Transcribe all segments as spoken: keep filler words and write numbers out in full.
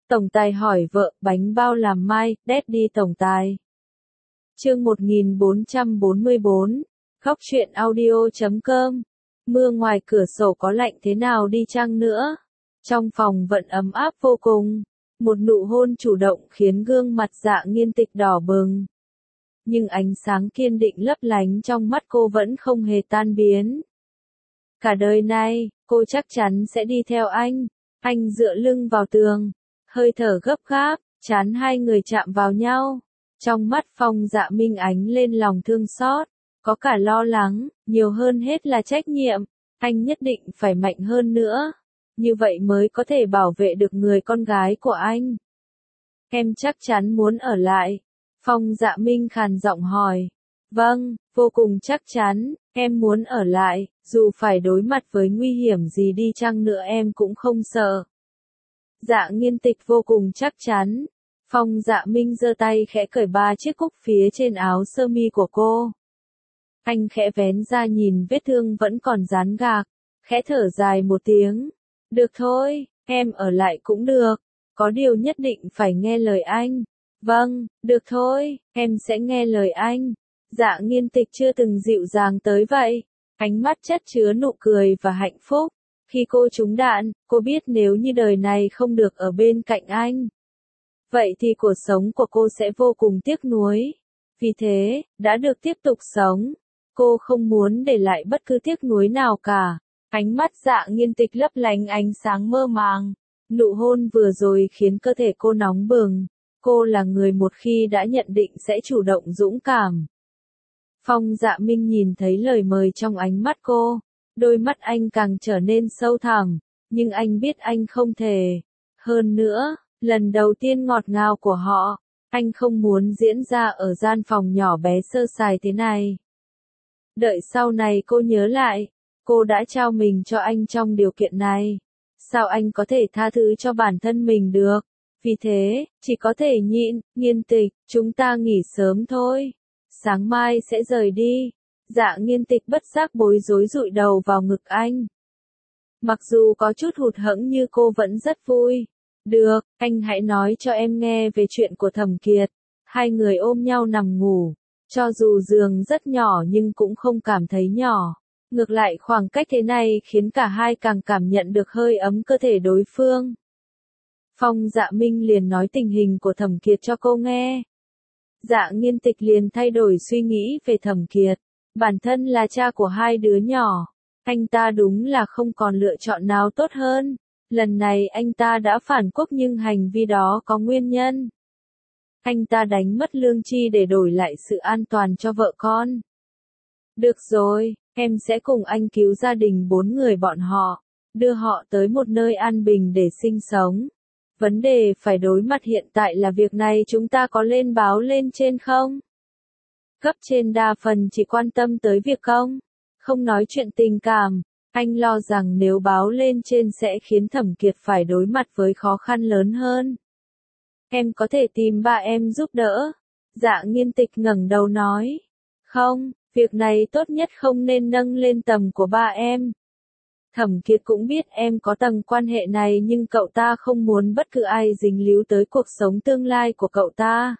Tổng tài hỏi vợ, bánh bao làm mai, Daddy tổng tài. Chương một nghìn bốn trăm bốn mươi bốn, Khóc chuyện audio chấm com. Mưa ngoài cửa sổ có lạnh thế nào đi chăng nữa, trong phòng vẫn ấm áp vô cùng. Một nụ hôn chủ động khiến gương mặt Dạ Nghiên Tịch đỏ bừng. Nhưng ánh sáng kiên định lấp lánh trong mắt cô vẫn không hề tan biến. Cả đời này, cô chắc chắn sẽ đi theo anh. Anh dựa lưng vào tường, hơi thở gấp gáp, trán hai người chạm vào nhau. Trong mắt Phong Dạ Minh ánh lên lòng thương xót, có cả lo lắng, nhiều hơn hết là trách nhiệm. Anh nhất định phải mạnh hơn nữa, như vậy mới có thể bảo vệ được người con gái của anh. Em chắc chắn muốn ở lại. Phong Dạ Minh khàn giọng hỏi. Vâng, vô cùng chắc chắn, em muốn ở lại, dù phải đối mặt với nguy hiểm gì đi chăng nữa em cũng không sợ. Dạ Nghiên Tịch vô cùng chắc chắn. Phong Dạ Minh giơ tay khẽ cởi ba chiếc cúc phía trên áo sơ mi của cô. Anh khẽ vén ra nhìn vết thương vẫn còn dán gạc, khẽ thở dài một tiếng. Được thôi, em ở lại cũng được, có điều nhất định phải nghe lời anh. Vâng, được thôi, em sẽ nghe lời anh. Dạ Nghiên Tịch chưa từng dịu dàng tới vậy, ánh mắt chất chứa nụ cười và hạnh phúc. Khi cô trúng đạn, cô biết nếu như đời này không được ở bên cạnh anh, vậy thì cuộc sống của cô sẽ vô cùng tiếc nuối. Vì thế, đã được tiếp tục sống, cô không muốn để lại bất cứ tiếc nuối nào cả. Ánh mắt Dạ Nghiên Tịch lấp lánh ánh sáng mơ màng. Nụ hôn vừa rồi khiến cơ thể cô nóng bừng. Cô là người một khi đã nhận định sẽ chủ động dũng cảm. Phong Dạ Minh nhìn thấy lời mời trong ánh mắt cô. Đôi mắt anh càng trở nên sâu thẳm. Nhưng anh biết anh không thể. Hơn nữa, lần đầu tiên ngọt ngào của họ, anh không muốn diễn ra ở gian phòng nhỏ bé sơ sài thế này. Đợi sau này cô nhớ lại, cô đã trao mình cho anh trong điều kiện này. Sao anh có thể tha thứ cho bản thân mình được? Vì thế, chỉ có thể nhịn. Nghiên Tịch, chúng ta nghỉ sớm thôi. Sáng mai sẽ rời đi. Dạ Nghiên Tịch bất giác bối rối dụi đầu vào ngực anh. Mặc dù có chút hụt hẫng như cô vẫn rất vui. Được, anh hãy nói cho em nghe về chuyện của Thẩm Kiệt. Hai người ôm nhau nằm ngủ. Cho dù giường rất nhỏ nhưng cũng không cảm thấy nhỏ. Ngược lại khoảng cách thế này khiến cả hai càng cảm nhận được hơi ấm cơ thể đối phương. Phong Dạ Minh liền nói tình hình của Thẩm Kiệt cho cô nghe. Dạ Nghiên Tịch liền thay đổi suy nghĩ về Thẩm Kiệt. Bản thân là cha của hai đứa nhỏ, anh ta đúng là không còn lựa chọn nào tốt hơn. Lần này anh ta đã phản quốc nhưng hành vi đó có nguyên nhân. Anh ta đánh mất lương tri để đổi lại sự an toàn cho vợ con. Được rồi, em sẽ cùng anh cứu gia đình bốn người bọn họ, đưa họ tới một nơi an bình để sinh sống. Vấn đề phải đối mặt hiện tại là việc này chúng ta có lên báo lên trên không? Cấp trên đa phần chỉ quan tâm tới việc công, không nói chuyện tình cảm. Anh lo rằng nếu báo lên trên sẽ khiến Thẩm Kiệt phải đối mặt với khó khăn lớn hơn. Em có thể tìm ba em giúp đỡ. Dạ Nghiên Tịch ngẩng đầu nói. Không, việc này tốt nhất không nên nâng lên tầm của ba em. Thẩm Kiệt cũng biết em có tầng quan hệ này nhưng cậu ta không muốn bất cứ ai dính líu tới cuộc sống tương lai của cậu ta.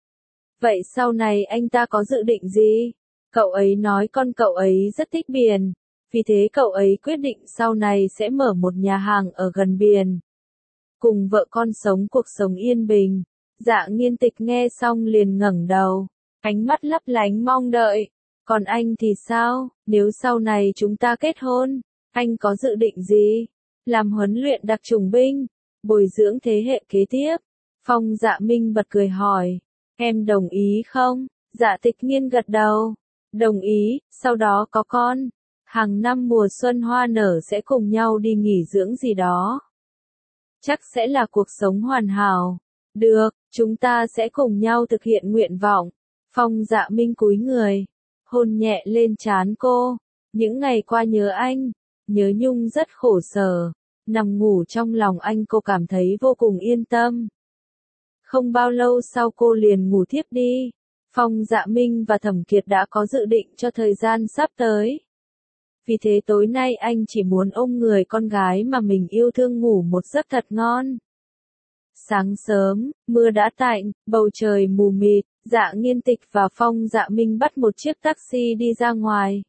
Vậy sau này anh ta có dự định gì? Cậu ấy nói con cậu ấy rất thích biển. Vì thế cậu ấy quyết định sau này sẽ mở một nhà hàng ở gần biển. Cùng vợ con sống cuộc sống yên bình. Dạ Nghiên Tịch nghe xong liền ngẩng đầu. Ánh mắt lấp lánh mong đợi. Còn anh thì sao? Nếu sau này chúng ta kết hôn, anh có dự định gì? Làm huấn luyện đặc chủng binh? Bồi dưỡng thế hệ kế tiếp? Phong Dạ Minh bật cười hỏi. Em đồng ý không? Dạ Tịch Nghiên gật đầu. Đồng ý, sau đó có con. Hàng năm mùa xuân hoa nở sẽ cùng nhau đi nghỉ dưỡng gì đó. Chắc sẽ là cuộc sống hoàn hảo. Được, chúng ta sẽ cùng nhau thực hiện nguyện vọng. Phong Dạ Minh cúi người, hôn nhẹ lên trán cô. Những ngày qua nhớ anh, nhớ Nhung rất khổ sở. Nằm ngủ trong lòng anh cô cảm thấy vô cùng yên tâm. Không bao lâu sau cô liền ngủ thiếp đi. Phong Dạ Minh và Thẩm Kiệt đã có dự định cho thời gian sắp tới. Vì thế tối nay anh chỉ muốn ôm người con gái mà mình yêu thương ngủ một giấc thật ngon. Sáng sớm, mưa đã tạnh, bầu trời mù mịt, Dạ Nghiên Tịch và Phong Dạ Minh bắt một chiếc taxi đi ra ngoài.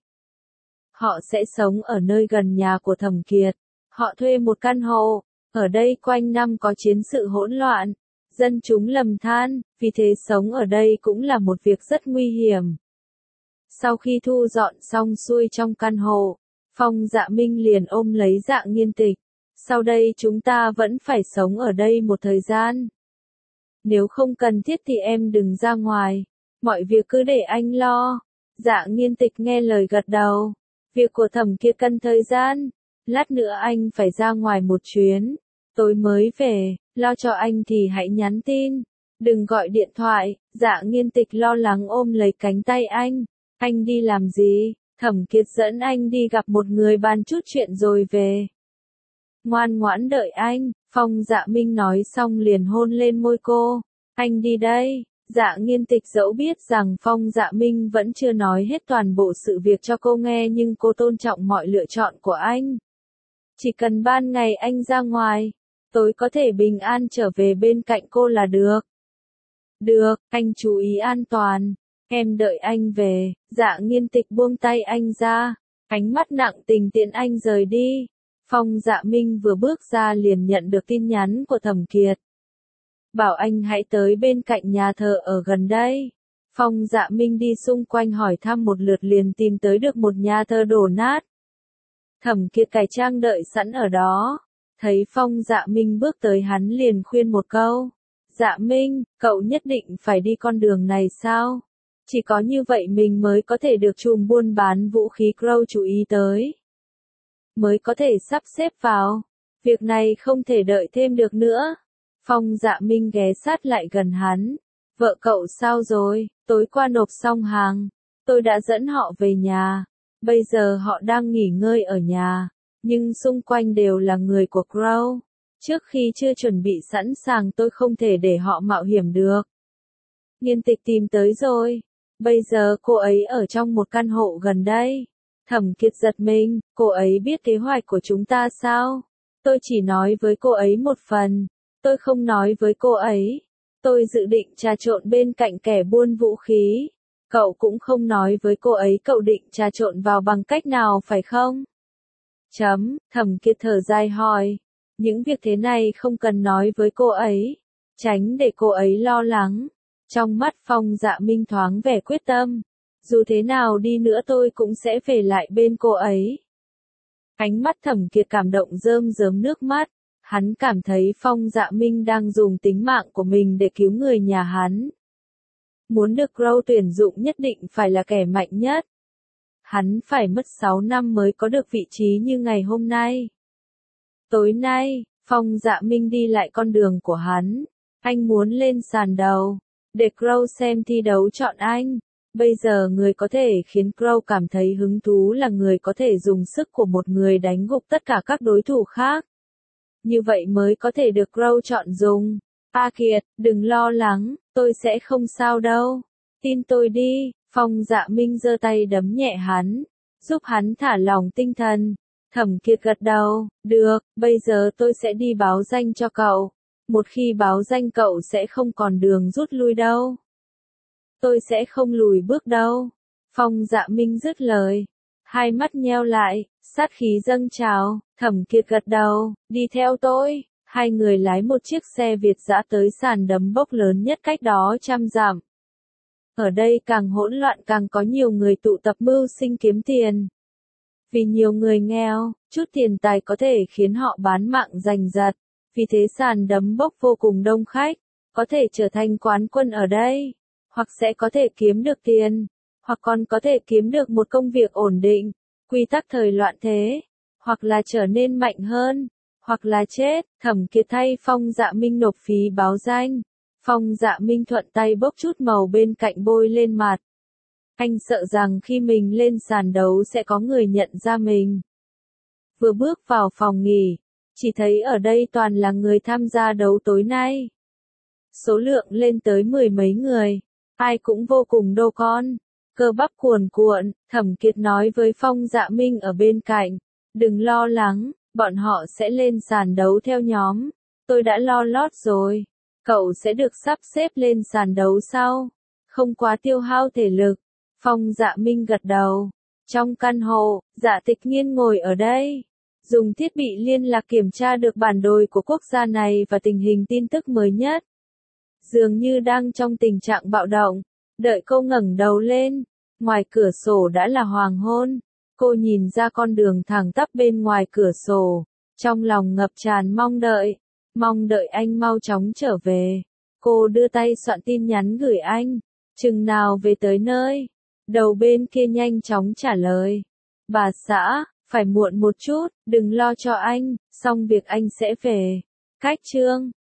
Họ sẽ sống ở nơi gần nhà của Thẩm Kiệt. Họ thuê một căn hộ. Ở đây quanh năm có chiến sự hỗn loạn. Dân chúng lầm than, vì thế sống ở đây cũng là một việc rất nguy hiểm. Sau khi thu dọn xong xuôi trong căn hộ, Phong Dạ Minh liền ôm lấy Dạ Nghiên Tịch. Sau đây chúng ta vẫn phải sống ở đây một thời gian. Nếu không cần thiết thì em đừng ra ngoài. Mọi việc cứ để anh lo. Dạ Nghiên Tịch nghe lời gật đầu. Việc của Thẩm Kiệt cần thời gian. Lát nữa anh phải ra ngoài một chuyến. Tối mới về, lo cho anh thì hãy nhắn tin. Đừng gọi điện thoại. Dạ Nghiên Tịch lo lắng ôm lấy cánh tay anh. Anh đi làm gì? Thẩm Kiệt dẫn anh đi gặp một người bàn chút chuyện rồi về. Ngoan ngoãn đợi anh, Phong Dạ Minh nói xong liền hôn lên môi cô. Anh đi đây. Dạ Nghiên Tịch dẫu biết rằng Phong Dạ Minh vẫn chưa nói hết toàn bộ sự việc cho cô nghe nhưng cô tôn trọng mọi lựa chọn của anh. Chỉ cần ban ngày anh ra ngoài, tối có thể bình an trở về bên cạnh cô là được. Được, anh chú ý an toàn. Em đợi anh về. Dạ Nghiên Tịch buông tay anh ra. Ánh mắt nặng tình tiễn anh rời đi. Phong Dạ Minh vừa bước ra liền nhận được tin nhắn của Thẩm Kiệt. Bảo anh hãy tới bên cạnh nhà thờ ở gần đây. Phong Dạ Minh đi xung quanh hỏi thăm một lượt liền tìm tới được một nhà thờ đổ nát. Thẩm Kiệt cải trang đợi sẵn ở đó. Thấy Phong Dạ Minh bước tới hắn liền khuyên một câu. Dạ Minh, cậu nhất định phải đi con đường này sao? Chỉ có như vậy mình mới có thể được chùm buôn bán vũ khí Crow chú ý tới. Mới có thể sắp xếp vào. Việc này không thể đợi thêm được nữa. Phong Dạ Minh ghé sát lại gần hắn. Vợ cậu sao rồi? Tối qua nộp xong hàng. Tôi đã dẫn họ về nhà. Bây giờ họ đang nghỉ ngơi ở nhà. Nhưng xung quanh đều là người của Crow. Trước khi chưa chuẩn bị sẵn sàng tôi không thể để họ mạo hiểm được. Nghiên Tịch tìm tới rồi. Bây giờ cô ấy ở trong một căn hộ gần đây. Thẩm Kiệt giật mình, cô ấy biết kế hoạch của chúng ta sao? Tôi chỉ nói với cô ấy một phần. Tôi không nói với cô ấy. Tôi dự định trà trộn bên cạnh kẻ buôn vũ khí. Cậu cũng không nói với cô ấy cậu định trà trộn vào bằng cách nào phải không? Chấm, Thẩm Kiệt thở dài hỏi. Những việc thế này không cần nói với cô ấy. Tránh để cô ấy lo lắng. Trong mắt Phong Dạ Minh thoáng vẻ quyết tâm. Dù thế nào đi nữa tôi cũng sẽ về lại bên cô ấy. Ánh mắt Thẩm Kiệt cảm động rơm rớm nước mắt. Hắn cảm thấy Phong Dạ Minh đang dùng tính mạng của mình để cứu người nhà hắn. Muốn được Crow tuyển dụng nhất định phải là kẻ mạnh nhất. Hắn phải mất sáu năm mới có được vị trí như ngày hôm nay. Tối nay, Phong Dạ Minh đi lại con đường của hắn. Anh muốn lên sàn đầu. Để Crow xem thi đấu chọn anh. Bây giờ người có thể khiến Crow cảm thấy hứng thú là người có thể dùng sức của một người đánh gục tất cả các đối thủ khác. Như vậy mới có thể được Crow chọn dùng. A Kiệt, đừng lo lắng, tôi sẽ không sao đâu. Tin tôi đi. Phong Dạ Minh giơ tay đấm nhẹ hắn, giúp hắn thả lỏng tinh thần. Thẩm Kiệt gật đầu, được, bây giờ tôi sẽ đi báo danh cho cậu. Một khi báo danh cậu sẽ không còn đường rút lui đâu. Tôi sẽ không lùi bước đâu. Phong Dạ Minh dứt lời. Hai mắt nheo lại, sát khí dâng trào. Thẩm Kiệt gật đầu, đi theo tôi. Hai người lái một chiếc xe Việt dã tới sàn đấm bốc lớn nhất cách đó trăm dặm. Ở đây càng hỗn loạn càng có nhiều người tụ tập mưu sinh kiếm tiền. Vì nhiều người nghèo, chút tiền tài có thể khiến họ bán mạng giành giật. Vì thế sàn đấm bốc vô cùng đông khách. Có thể trở thành quán quân ở đây. Hoặc sẽ có thể kiếm được tiền. Hoặc còn có thể kiếm được một công việc ổn định. Quy tắc thời loạn thế. Hoặc là trở nên mạnh hơn. Hoặc là chết. Thẩm Kiệt thay Phong Dạ Minh nộp phí báo danh. Phong Dạ Minh thuận tay bốc chút màu bên cạnh bôi lên mặt. Anh sợ rằng khi mình lên sàn đấu sẽ có người nhận ra mình. Vừa bước vào phòng nghỉ, chỉ thấy ở đây toàn là người tham gia đấu tối nay. Số lượng lên tới mười mấy người, ai cũng vô cùng đô con, cơ bắp cuồn cuộn. Thẩm Kiệt nói với Phong Dạ Minh ở bên cạnh, đừng lo lắng, bọn họ sẽ lên sàn đấu theo nhóm. tôi đã lo lót rồi. Cậu sẽ được sắp xếp lên sàn đấu sau. Không quá tiêu hao thể lực. Phong Dạ Minh gật đầu. Trong căn hộ, Dạ Tịch Nghiên ngồi ở đây. Dùng thiết bị liên lạc kiểm tra được bản đồ của quốc gia này và tình hình tin tức mới nhất. Dường như đang trong tình trạng bạo động. Đợi cô ngẩng đầu lên. Ngoài cửa sổ đã là hoàng hôn. Cô nhìn ra con đường thẳng tắp bên ngoài cửa sổ. Trong lòng ngập tràn mong đợi. Mong đợi anh mau chóng trở về. Cô đưa tay soạn tin nhắn gửi anh. Chừng nào về tới nơi? Đầu bên kia nhanh chóng trả lời. Bà xã, phải muộn một chút, đừng lo cho anh, xong việc anh sẽ về. Cách chương